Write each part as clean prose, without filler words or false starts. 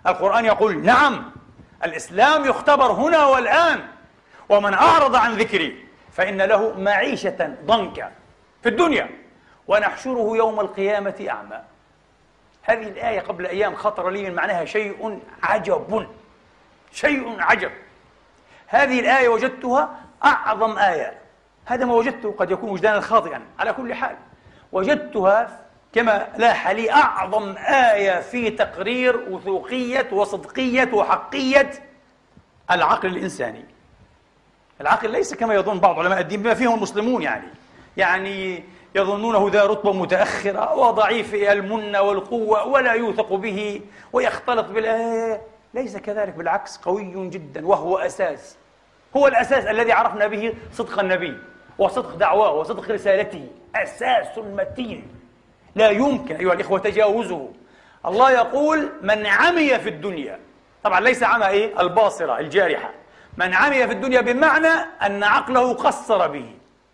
القرآن يقول نعم، الإسلام يختبر هنا والآن، ومن أعرض عن ذكري فإن له معيشة ضنكا في الدنيا ونحشره يوم القيامة أعمى. هذه الآية قبل أيام خطر لي من معناها شيء عجب، شيء عجب. هذه الآية وجدتها أعظم آية، هذا ما وجدته، قد يكون وجدانا خاطئا، على كل حال وجدتها كما لاح لي أعظم آية في تقرير وثوقية وصدقية وحقية العقل الإنساني. العقل ليس كما يظن بعض علماء الدين بما فيهم المسلمون، يعني يظنونه ذا رتبة متأخرة وضعيف المنة والقوة ولا يوثق به ويختلط بالآية. ليس كذلك، بالعكس قوي جدا، وهو أساس، هو الأساس الذي عرفنا به صدق النبي وصدق دعواه وصدق رسالته، أساس متين لا يمكن أيها الإخوة تجاوزه. الله يقول من عمي في الدنيا، طبعا ليس عمى الباصرة الجارحة، من عمي في الدنيا بمعنى أن عقله قصر به،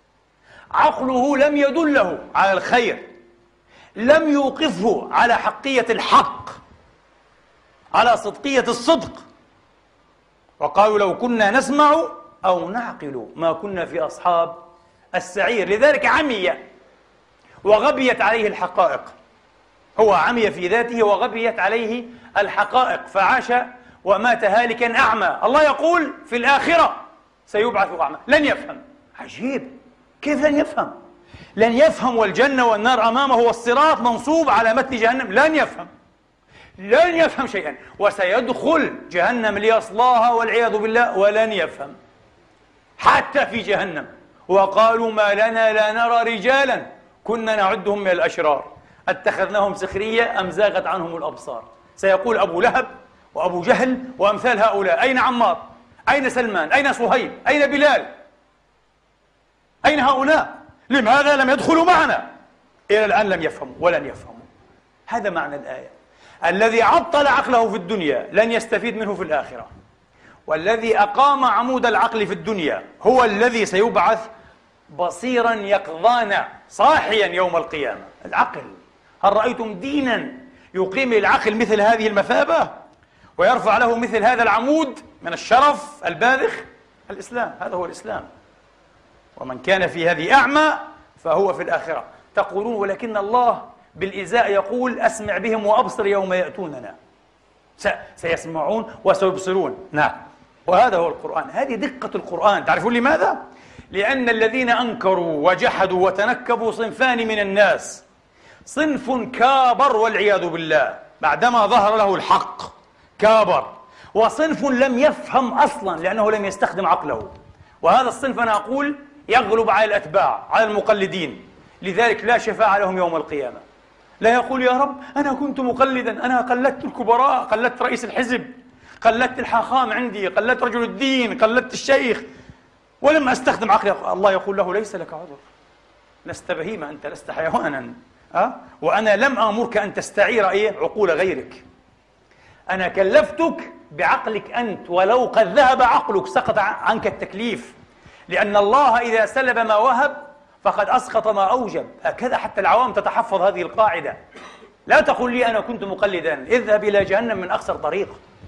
عقله لم يدله على الخير، لم يوقفه على حقية الحق، على صدقية الصدق. وقالوا لو كنا نسمع أو نعقل ما كنا في أصحاب السعير. لذلك عمي وغبيت عليه الحقائق، هو عمي في ذاته وغبيت عليه الحقائق، فعاش ومات هالكا أعمى. الله يقول في الآخرة سيبعث أعمى، لن يفهم. عجيب، كيف لن يفهم؟ لن يفهم والجنة والنار أمامه والصراط منصوب على متن جهنم، لن يفهم، لن يفهم شيئا، وسيدخل جهنم ليصلاها والعياذ بالله ولن يفهم حتى في جهنم. وقالوا ما لنا لا نرى رجالا كنا نعدهم من الأشرار اتخذناهم سخرية أم زاغت عنهم الأبصار. سيقول أبو لهب وأبو جهل وأمثال هؤلاء أين عمار؟ أين سلمان؟ أين صهيب؟ أين بلال؟ أين هؤلاء؟ لماذا لم يدخلوا معنا؟ إلى الآن لم يفهموا ولن يفهموا. هذا معنى الآية. الذي عطل عقله في الدنيا لن يستفيد منه في الآخرة، والذي أقام عمود العقل في الدنيا هو الذي سيبعث بصيرا يقظانا صاحيا يوم القيامة. العقل، هل رأيتم دينا يقيم للعقل مثل هذه المثابة ويرفع له مثل هذا العمود من الشرف الباذخ؟ الإسلام، هذا هو الإسلام. ومن كان في هذه أعمى فهو في الآخرة. تقولون ولكن الله بالإزاء يقول أسمع بهم وأبصر يوم يأتوننا. سيسمعون وسيبصرون، نعم، وهذا هو القرآن. هذه دقة القرآن. تعرفون لماذا؟ لأن الذين أنكروا وجحدوا وتنكبوا صنفان من الناس. صنف كابر والعياذ بالله بعدما ظهر له الحق كابر، وصنف لم يفهم أصلا لأنه لم يستخدم عقله. وهذا الصنف أنا أقول يغلب على الأتباع، على المقلدين. لذلك لا شفاعة لهم يوم القيامة. لا يقول يا رب أنا كنت مقلدا، أنا قلدت الكبراء، قلدت رئيس الحزب، قلدت الحاخام عندي، قلدت رجل الدين، قلدت الشيخ، ولم أستخدم عقلي. الله يقول له ليس لك عذر، لست بهيمة، أنت لست حيوانا، وأنا لم آمرك أن تستعير عقول غيرك. أنا كلفتك بعقلك أنت، ولو قد ذهب عقلك سقط عنك التكليف، لأن الله إذا سلب ما وهب فقد أسقط ما أوجب. هكذا حتى العوام تتحفظ هذه القاعدة. لا تقول لي أنا كنت مقلدا، اذهب إلى جهنم من أقصر طريق.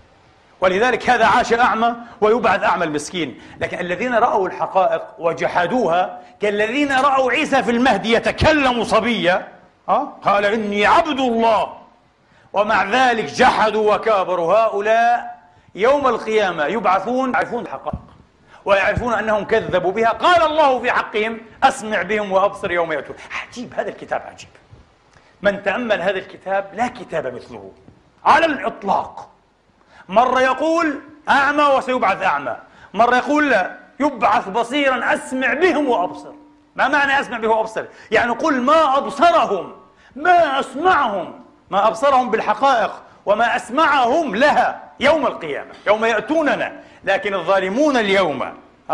ولذلك هذا عاش أعمى ويبعث أعمى المسكين. لكن الذين رأوا الحقائق وجحدوها كالذين رأوا عيسى في المهدي يتكلم صبيا، قال إني عبد الله، ومع ذلك جحدوا وكابروا. هؤلاء يوم القيامة يبعثون يعرفون الحقائق ويعرفون أنهم كذبوا بها. قال الله في حقهم أسمع بهم وأبصر يوم يأتون. عجيب، هذا الكتاب عجيب. من تأمل هذا الكتاب لا كتاب مثله على الإطلاق. مرة يقول أعمى وسيبعث أعمى، مرة يقول لا يبعث بصيرا أسمع بهم وأبصر. ما معنى أسمع بهم وأبصر؟ يعني قل ما أبصرهم، ما أسمعهم، ما أبصرهم بالحقائق وما أسمعهم لها يوم القيامة يوم يأتوننا. لكن الظالمون اليوم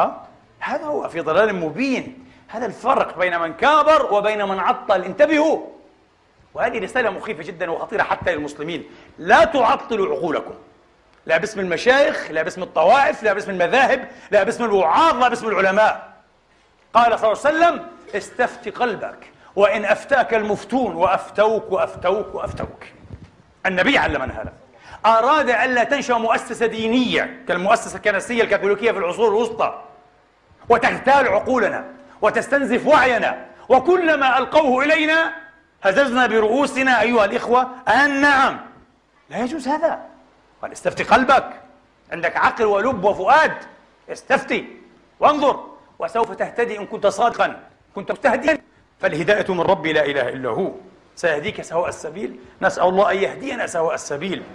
هذا هو في ضلال مبين. هذا الفرق بين من كابر وبين من عطل. انتبهوا، وهذه رسالة مخيفة جدا وخطيرة حتى للمسلمين. لا تعطلوا عقولكم، لا باسم المشايخ، لا باسم الطوائف، لا باسم المذاهب، لا باسم الوعاظ، لا باسم العلماء. قال صلى الله عليه وسلم استفت قلبك وإن أفتاك المفتون وأفتوك وأفتوك وأفتوك. النبي علمنا هذا. أراد ألا تنشأ مؤسسة دينية كالمؤسسة الكنسية الكاثوليكية في العصور الوسطى وتغتال عقولنا وتستنزف وعينا، وكلما ألقوه إلينا هززنا برؤوسنا أيها الإخوة أن نعم. لا يجوز هذا. قال استفتي قلبك، عندك عقل ولب وفؤاد، استفتي وانظر، وسوف تهتدي إن كنت صادقا، كنت مستهديا، فالهداية من ربي لا إله إلا هو، سيهديك سواء السبيل. نسأل الله أن يهدينا سواء السبيل.